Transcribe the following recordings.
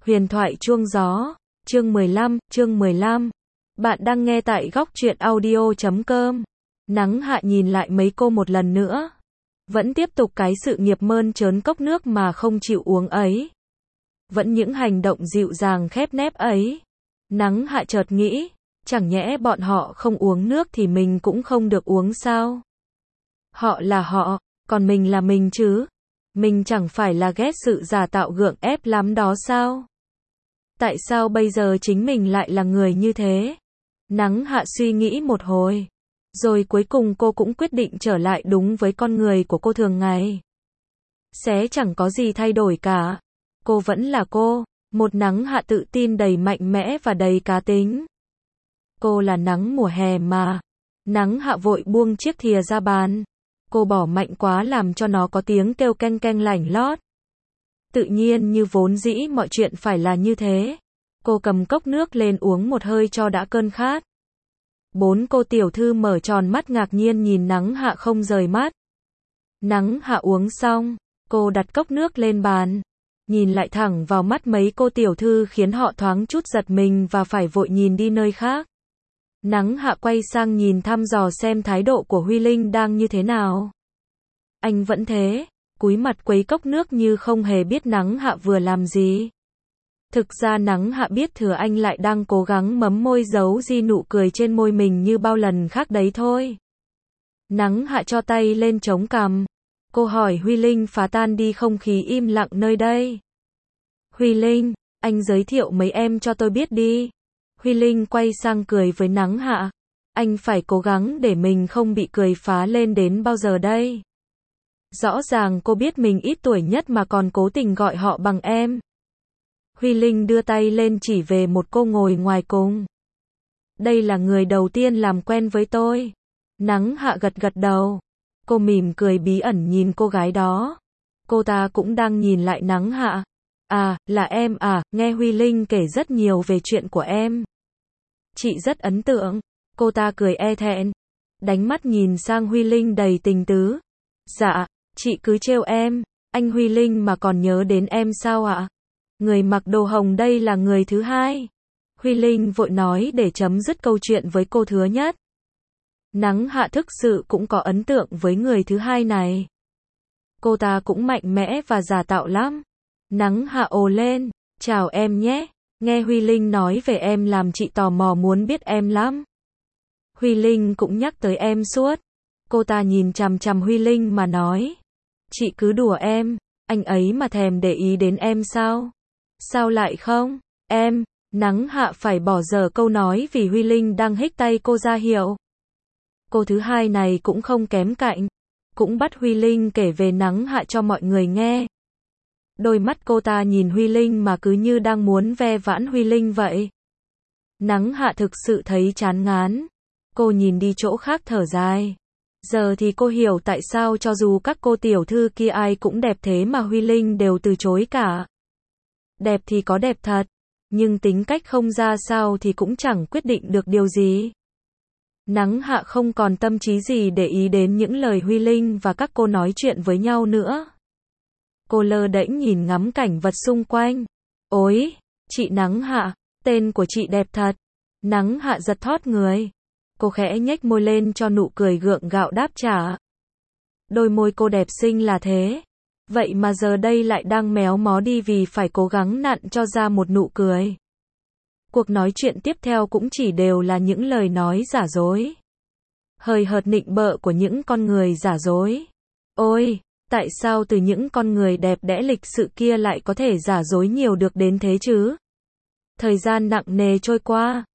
Huyền thoại chuông gió, chương 15. Bạn đang nghe tại góc truyện audio.com. Nắng hạ nhìn lại mấy cô một lần nữa. Vẫn tiếp tục cái sự nghiệp mơn trớn cốc nước mà không chịu uống ấy. Vẫn những hành động dịu dàng khép nép ấy. Nắng hạ chợt nghĩ, chẳng nhẽ bọn họ không uống nước thì mình cũng không được uống sao? Họ là họ, còn mình là mình chứ. Mình chẳng phải là ghét sự giả tạo gượng ép lắm đó sao? Tại sao bây giờ chính mình lại là người như thế? Nắng hạ suy nghĩ một hồi. Rồi cuối cùng cô cũng quyết định trở lại đúng với con người của cô thường ngày. Sẽ chẳng có gì thay đổi cả. Cô vẫn là cô, một nắng hạ tự tin đầy mạnh mẽ và đầy cá tính. Cô là nắng mùa hè mà. Nắng hạ vội buông chiếc thìa ra bàn. Cô bỏ mạnh quá làm cho nó có tiếng kêu keng keng lảnh lót. Tự nhiên như vốn dĩ mọi chuyện phải là như thế. Cô cầm cốc nước lên uống một hơi cho đã cơn khát. 4 cô tiểu thư mở tròn mắt ngạc nhiên nhìn nắng hạ không rời mắt. Nắng hạ uống xong, cô đặt cốc nước lên bàn. Nhìn lại thẳng vào mắt mấy cô tiểu thư khiến họ thoáng chút giật mình và phải vội nhìn đi nơi khác. Nắng hạ quay sang nhìn thăm dò xem thái độ của Huy Linh đang như thế nào. Anh vẫn thế, cúi mặt quấy cốc nước như không hề biết nắng hạ vừa làm gì. Thực ra nắng hạ biết thừa anh lại đang cố gắng mấm môi giấu di nụ cười trên môi mình như bao lần khác đấy thôi. Nắng hạ cho tay lên chống cằm. Cô hỏi Huy Linh phá tan đi không khí im lặng nơi đây. Huy Linh, anh giới thiệu mấy em cho tôi biết đi. Huy Linh quay sang cười với nắng hạ. Anh phải cố gắng để mình không bị cười phá lên đến bao giờ đây. Rõ ràng cô biết mình ít tuổi nhất mà còn cố tình gọi họ bằng em. Huy Linh đưa tay lên chỉ về một cô ngồi ngoài cùng. Đây là người đầu tiên làm quen với tôi. Nắng hạ gật gật đầu. Cô mỉm cười bí ẩn nhìn cô gái đó. Cô ta cũng đang nhìn lại nắng hạ. À, là em à, nghe Huy Linh kể rất nhiều về chuyện của em. Chị rất ấn tượng. Cô ta cười e thẹn. Đánh mắt nhìn sang Huy Linh đầy tình tứ. Dạ, chị cứ trêu em. Anh Huy Linh mà còn nhớ đến em sao ạ? Người mặc đồ hồng đây là người thứ hai. Huy Linh vội nói để chấm dứt câu chuyện với cô thứ nhất. Nắng hạ thực sự cũng có ấn tượng với người thứ hai này. Cô ta cũng mạnh mẽ và giả tạo lắm. Nắng hạ ồ lên. Chào em nhé. Nghe Huy Linh nói về em làm chị tò mò muốn biết em lắm. Huy Linh cũng nhắc tới em suốt. Cô ta nhìn chằm chằm Huy Linh mà nói. Chị cứ đùa em. Anh ấy mà thèm để ý đến em sao? Sao lại không? Em, nắng hạ phải bỏ dở câu nói vì Huy Linh đang hích tay cô ra hiệu. Cô thứ hai này cũng không kém cạnh. Cũng bắt Huy Linh kể về nắng hạ cho mọi người nghe. Đôi mắt cô ta nhìn Huy Linh mà cứ như đang muốn ve vãn Huy Linh vậy. Nắng hạ thực sự thấy chán ngán. Cô nhìn đi chỗ khác thở dài. Giờ thì cô hiểu tại sao cho dù các cô tiểu thư kia ai cũng đẹp thế mà Huy Linh đều từ chối cả. Đẹp thì có đẹp thật, nhưng tính cách không ra sao thì cũng chẳng quyết định được điều gì. Nắng hạ không còn tâm trí gì để ý đến những lời Huy Linh và các cô nói chuyện với nhau nữa. Cô lơ đễnh nhìn ngắm cảnh vật xung quanh. Ôi, chị Nắng hạ, tên của chị đẹp thật. Nắng hạ giật thót người. Cô khẽ nhếch môi lên cho nụ cười gượng gạo đáp trả. Đôi môi cô đẹp xinh là thế. Vậy mà giờ đây lại đang méo mó đi vì phải cố gắng nặn cho ra một nụ cười. Cuộc nói chuyện tiếp theo cũng chỉ đều là những lời nói giả dối. Hời hợt nịnh bợ của những con người giả dối. Ôi, tại sao từ những con người đẹp đẽ lịch sự kia lại có thể giả dối nhiều được đến thế chứ? Thời gian nặng nề trôi qua.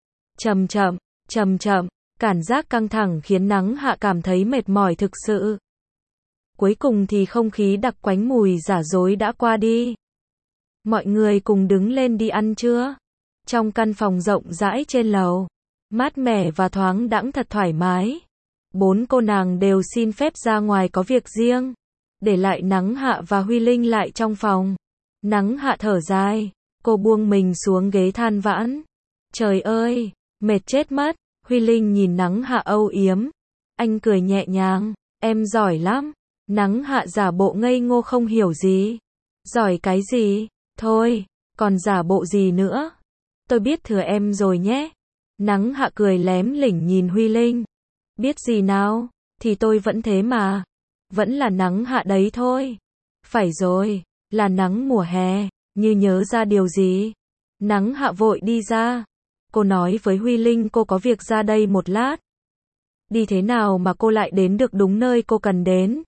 Chậm chậm, cảm giác căng thẳng khiến nắng hạ cảm thấy mệt mỏi thực sự. Cuối cùng thì không khí đặc quánh mùi giả dối đã qua đi. Mọi người cùng đứng lên đi ăn trưa. Trong căn phòng rộng rãi trên lầu, mát mẻ và thoáng đãng thật thoải mái. 4 cô nàng đều xin phép ra ngoài có việc riêng, để lại nắng hạ và Huy Linh lại trong phòng. Nắng hạ thở dài, cô buông mình xuống ghế than vãn. Trời ơi, mệt chết mất. Huy Linh nhìn nắng hạ âu yếm. Anh cười nhẹ nhàng, em giỏi lắm. Nắng hạ giả bộ ngây ngô không hiểu gì. Giỏi cái gì? Thôi, Còn giả bộ gì nữa? Tôi biết thừa em rồi nhé. Nắng Hạ cười lém lỉnh nhìn Huy Linh. Biết gì nào, thì tôi vẫn thế mà. Vẫn là Nắng Hạ đấy thôi. Phải rồi, là nắng mùa hè. Như nhớ ra điều gì. Nắng Hạ vội đi ra. Cô nói với Huy Linh cô có việc ra đây một lát. Đi thế nào mà cô lại đến được đúng nơi cô cần đến?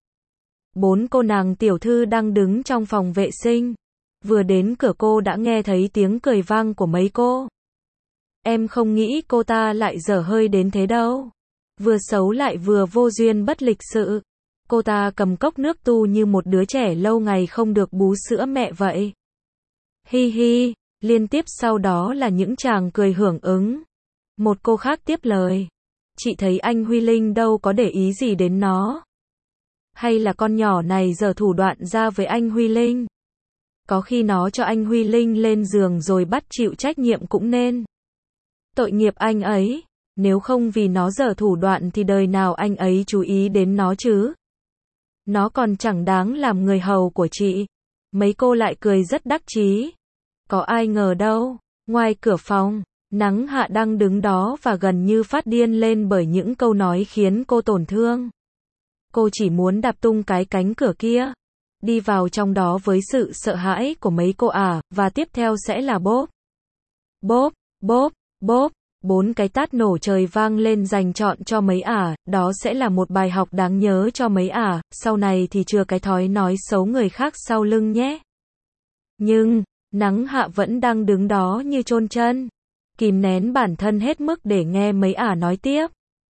4 cô nàng tiểu thư đang đứng trong phòng vệ sinh. Vừa đến cửa cô đã nghe thấy tiếng cười vang của mấy cô. Em không nghĩ cô ta lại dở hơi đến thế đâu. Vừa xấu lại vừa vô duyên bất lịch sự. Cô ta cầm cốc nước tu như một đứa trẻ lâu ngày không được bú sữa mẹ vậy. Hi hi, liên tiếp sau đó là những chàng cười hưởng ứng. Một cô khác tiếp lời. Chị thấy anh Huy Linh đâu có để ý gì đến nó. Hay là con nhỏ này giở thủ đoạn ra với anh Huy Linh. Có khi nó cho anh Huy Linh lên giường rồi bắt chịu trách nhiệm cũng nên. Tội nghiệp anh ấy, nếu không vì nó giở thủ đoạn thì đời nào anh ấy chú ý đến nó chứ. Nó còn chẳng đáng làm người hầu của chị. Mấy cô lại cười rất đắc chí. Có ai ngờ đâu, ngoài cửa phòng, Nắng Hạ đang đứng đó và gần như phát điên lên bởi những câu nói khiến cô tổn thương. Cô chỉ muốn đạp tung cái cánh cửa kia, đi vào trong đó với sự sợ hãi của mấy cô và tiếp theo sẽ là bốp. Bốp, bốp, bốp, 4 cái tát nổ trời vang lên dành trọn cho mấy đó sẽ là một bài học đáng nhớ cho mấy sau này thì chừa cái thói nói xấu người khác sau lưng nhé. Nhưng, Nắng Hạ vẫn đang đứng đó như chôn chân, kìm nén bản thân hết mức để nghe mấy nói tiếp.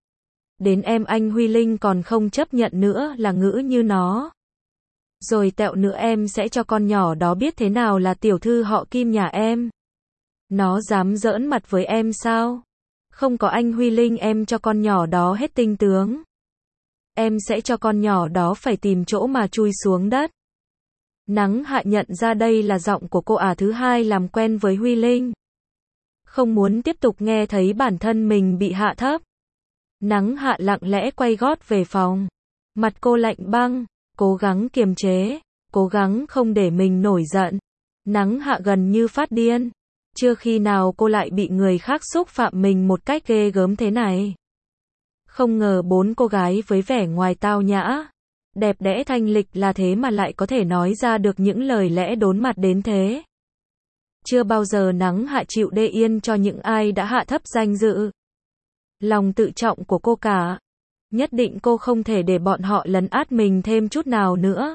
Đến em anh Huy Linh còn không chấp nhận nữa là ngữ như nó. Rồi tẹo nữa em sẽ cho con nhỏ đó biết thế nào là tiểu thư họ Kim nhà em. Nó dám giỡn mặt với em sao? Không có anh Huy Linh em cho con nhỏ đó hết tinh tướng. Em sẽ cho con nhỏ đó phải tìm chỗ mà chui xuống đất. Nắng Hạ nhận ra đây là giọng của cô thứ hai làm quen với Huy Linh. Không muốn tiếp tục nghe thấy bản thân mình bị hạ thấp. Nắng Hạ lặng lẽ quay gót về phòng. Mặt cô lạnh băng, cố gắng kiềm chế, cố gắng không để mình nổi giận. Nắng Hạ gần như phát điên. Chưa khi nào cô lại bị người khác xúc phạm mình một cách ghê gớm thế này. Không ngờ 4 cô gái với vẻ ngoài tao nhã, đẹp đẽ thanh lịch là thế mà lại có thể nói ra được những lời lẽ đốn mặt đến thế. Chưa bao giờ Nắng Hạ chịu đê yên cho những ai đã hạ thấp danh dự, lòng tự trọng của cô cả. Nhất định cô không thể để bọn họ lấn át mình thêm chút nào nữa.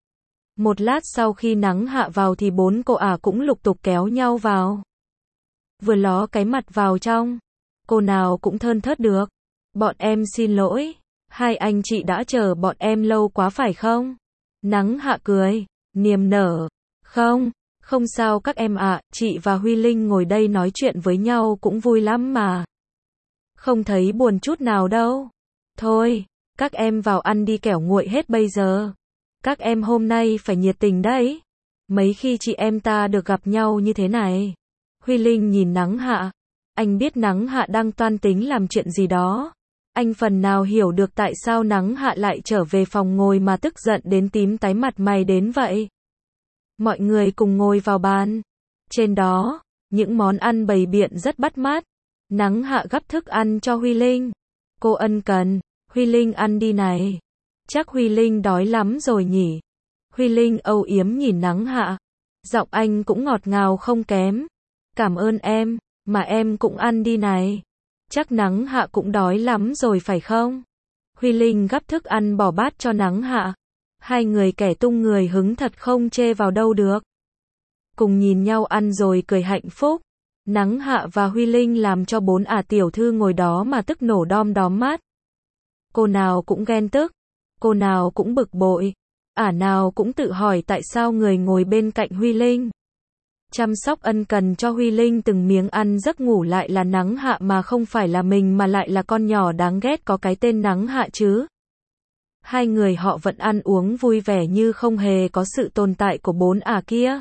Một lát sau khi Nắng Hạ vào thì 4 cô cũng lục tục kéo nhau vào. Vừa ló cái mặt vào trong, cô nào cũng thơn thớt được. Bọn em xin lỗi, hai anh chị đã chờ bọn em lâu quá phải không? Nắng Hạ cười, niềm nở. Không, không sao các em chị và Huy Linh ngồi đây nói chuyện với nhau cũng vui lắm mà. Không thấy buồn chút nào đâu. Thôi, các em vào ăn đi kẻo nguội hết bây giờ. Các em hôm nay phải nhiệt tình đấy. Mấy khi chị em ta được gặp nhau như thế này. Huy Linh nhìn Nắng Hạ. Anh biết Nắng Hạ đang toan tính làm chuyện gì đó. Anh phần nào hiểu được tại sao Nắng Hạ lại trở về phòng ngồi mà tức giận đến tím tái mặt mày đến vậy. Mọi người cùng ngồi vào bàn. Trên đó, những món ăn bày biện rất bắt mắt. Nắng Hạ gắp thức ăn cho Huy Linh. Cô ân cần, Huy Linh ăn đi này. Chắc Huy Linh đói lắm rồi nhỉ. Huy Linh âu yếm nhìn Nắng Hạ. Giọng anh cũng ngọt ngào không kém. Cảm ơn em, mà em cũng ăn đi này. Chắc Nắng Hạ cũng đói lắm rồi phải không? Huy Linh gắp thức ăn bỏ bát cho Nắng Hạ. Hai người kẻ tung người hứng thật không chê vào đâu được. Cùng nhìn nhau ăn rồi cười hạnh phúc. Nắng Hạ và Huy Linh làm cho 4 tiểu thư ngồi đó mà tức nổ đom đóm mắt. Cô nào cũng ghen tức. Cô nào cũng bực bội. Nào cũng tự hỏi tại sao người ngồi bên cạnh Huy Linh chăm sóc ân cần cho Huy Linh từng miếng ăn giấc ngủ lại là Nắng Hạ mà không phải là mình mà lại là con nhỏ đáng ghét có cái tên Nắng Hạ chứ. Hai người họ vẫn ăn uống vui vẻ như không hề có sự tồn tại của 4 kia.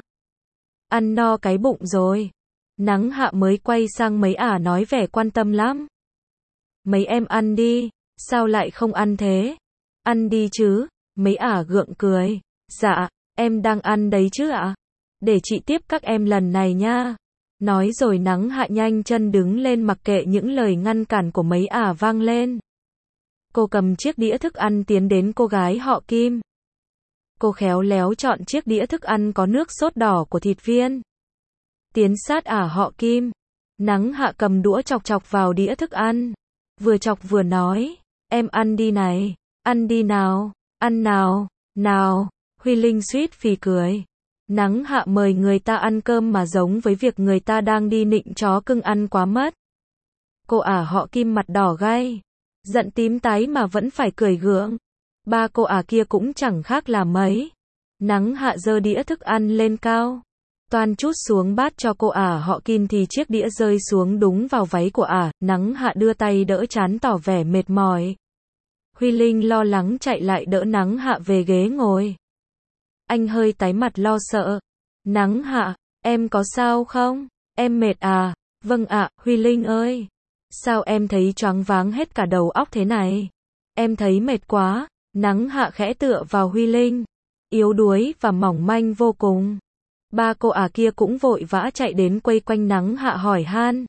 Ăn no cái bụng rồi. Nắng Hạ mới quay sang mấy nói vẻ quan tâm lắm. Mấy em ăn đi, sao lại không ăn thế? Ăn đi chứ, mấy gượng cười. Dạ, em đang ăn đấy chứ ạ. để chị tiếp các em lần này nha. Nói rồi Nắng Hạ nhanh chân đứng lên mặc kệ những lời ngăn cản của mấy ả vang lên. Cô cầm chiếc đĩa thức ăn tiến đến cô gái họ Kim. Cô khéo léo chọn chiếc đĩa thức ăn có nước sốt đỏ của thịt viên. Tiến sát ả họ Kim. Nắng Hạ cầm đũa chọc chọc vào đĩa thức ăn. Vừa chọc vừa nói, em ăn đi này, ăn đi nào, ăn nào, nào. Huy Linh suýt phì cười. Nắng Hạ mời người ta ăn cơm mà giống với việc người ta đang đi nịnh chó cưng ăn quá mất. Cô ả họ Kim mặt đỏ gay, giận tím tái mà vẫn phải cười gượng. Ba cô ả kia cũng chẳng khác là mấy. Nắng Hạ giơ đĩa thức ăn lên cao, toan chút xuống bát cho cô ả họ Kim thì chiếc đĩa rơi xuống đúng vào váy của ả. Nắng Hạ đưa tay đỡ trán tỏ vẻ mệt mỏi. Huy Linh lo lắng chạy lại đỡ Nắng Hạ về ghế ngồi. Anh hơi tái mặt lo sợ. Nắng Hạ, em có sao không? Em mệt à? Vâng ạ, Huy Linh ơi. Sao em thấy choáng váng hết cả đầu óc thế này? Em thấy mệt quá. Nắng Hạ khẽ tựa vào Huy Linh, yếu đuối và mỏng manh vô cùng. Ba cô ả kia cũng vội vã chạy đến quây quanh Nắng Hạ hỏi han.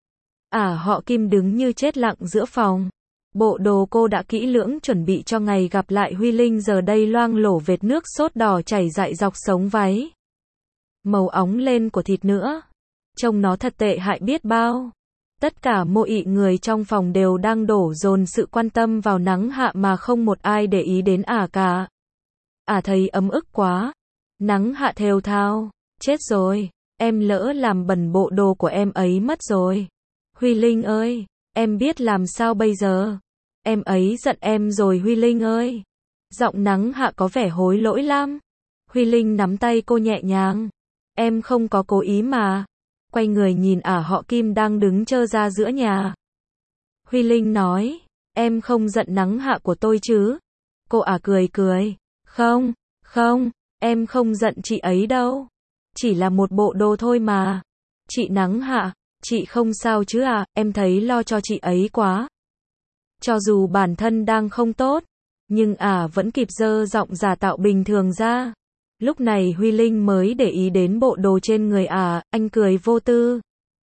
Ả họ Kim đứng như chết lặng giữa phòng. Bộ đồ cô đã kỹ lưỡng chuẩn bị cho ngày gặp lại Huy Linh giờ đây loang lổ vệt nước sốt đỏ chảy dại dọc sống váy. Màu óng lên của thịt nữa. Trông nó thật tệ hại biết bao. Tất cả mọi người trong phòng đều đang đổ dồn sự quan tâm vào Nắng Hạ mà không một ai để ý đến ả cả. Ả thấy ấm ức quá. Nắng Hạ thều thào, chết rồi, em lỡ làm bẩn bộ đồ của em ấy mất rồi. Huy Linh ơi, em biết làm sao bây giờ? Em ấy giận em rồi Huy Linh ơi. Giọng Nắng Hạ có vẻ hối lỗi lắm. Huy Linh nắm tay cô nhẹ nhàng. Em không có cố ý mà. Quay người nhìn ả họ Kim đang đứng trơ ra giữa nhà. Huy Linh nói, em không giận Nắng Hạ của tôi chứ? Cô ả cười cười. Không, không, em không giận chị ấy đâu. Chỉ là một bộ đồ thôi mà. Chị Nắng Hạ, chị không sao chứ à? Em thấy lo cho chị ấy quá. Cho dù bản thân đang không tốt, nhưng ả vẫn kịp giơ giọng giả tạo bình thường ra. Lúc này Huy Linh mới để ý đến bộ đồ trên người ả, anh cười vô tư.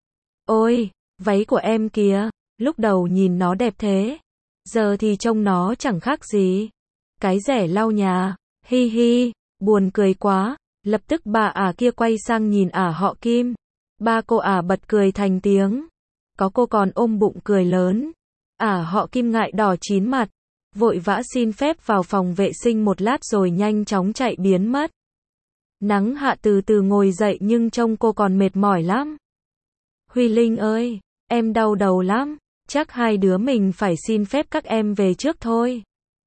Ôi, váy của em kìa, lúc đầu nhìn nó đẹp thế. Giờ thì trông nó chẳng khác gì. Cái rẻ lau nhà, hi hi, buồn cười quá. Lập tức bà ả kia quay sang nhìn ả họ Kim. Ba cô ả bật cười thành tiếng. Có cô còn ôm bụng cười lớn. Ả họ Kim ngại đỏ chín mặt. Vội vã xin phép vào phòng vệ sinh một lát rồi nhanh chóng chạy biến mất. Nắng Hạ từ từ ngồi dậy nhưng trông cô còn mệt mỏi lắm. Huy Linh ơi, em đau đầu lắm. Chắc hai đứa mình phải xin phép các em về trước thôi.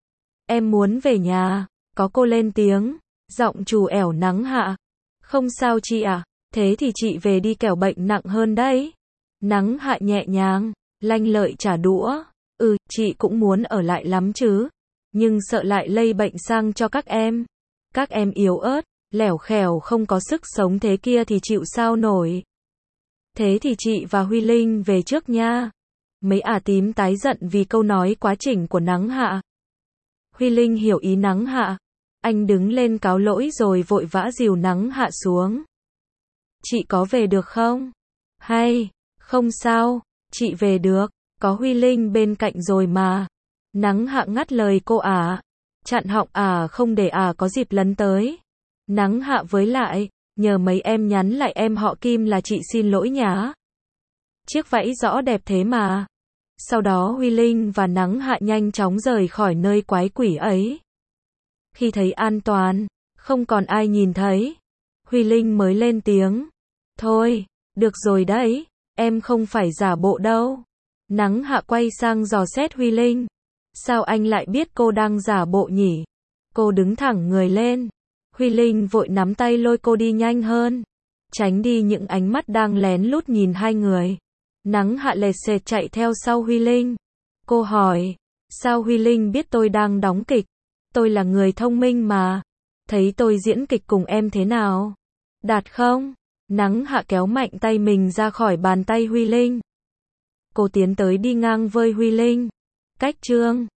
Em muốn về nhà. Có cô lên tiếng. Giọng trù ẻo Nắng Hạ. Không sao chị ạ. Thế thì chị về đi kẻo bệnh nặng hơn đấy. Nắng Hạ nhẹ nhàng, lanh lợi trả đũa. Chị cũng muốn ở lại lắm chứ. Nhưng sợ lại lây bệnh sang cho các em. Các em yếu ớt, lẻo khèo không có sức sống thế kia thì chịu sao nổi. Thế thì chị và Huy Linh về trước nha. Mấy ả tím tái giận vì câu nói quá chỉnh của Nắng Hạ. Huy Linh hiểu ý Nắng Hạ. Anh đứng lên cáo lỗi rồi vội vã dìu Nắng Hạ xuống. Chị có về được không? Hay, không sao, chị về được, có Huy Linh bên cạnh rồi mà. Nắng Hạ ngắt lời cô ả, chặn họng ả không để ả có dịp lấn tới. Nắng Hạ với lại, nhờ mấy em nhắn lại em họ Kim là chị xin lỗi nhá. Chiếc váy rõ đẹp thế mà. Sau đó Huy Linh và Nắng Hạ nhanh chóng rời khỏi nơi quái quỷ ấy. Khi thấy an toàn, không còn ai nhìn thấy, Huy Linh mới lên tiếng. Thôi, được rồi đấy, em không phải giả bộ đâu. Nắng Hạ quay sang dò xét Huy Linh. Sao anh lại biết cô đang giả bộ nhỉ? Cô đứng thẳng người lên. Huy Linh vội nắm tay lôi cô đi nhanh hơn. Tránh đi những ánh mắt đang lén lút nhìn hai người. Nắng Hạ lệt sệt chạy theo sau Huy Linh. Cô hỏi, sao Huy Linh biết tôi đang đóng kịch? Tôi là người thông minh mà. Thấy tôi diễn kịch cùng em thế nào? Đạt không? Nắng Hạ kéo mạnh tay mình ra khỏi bàn tay Huy Linh. Cô tiến tới đi ngang với Huy Linh. Cách chương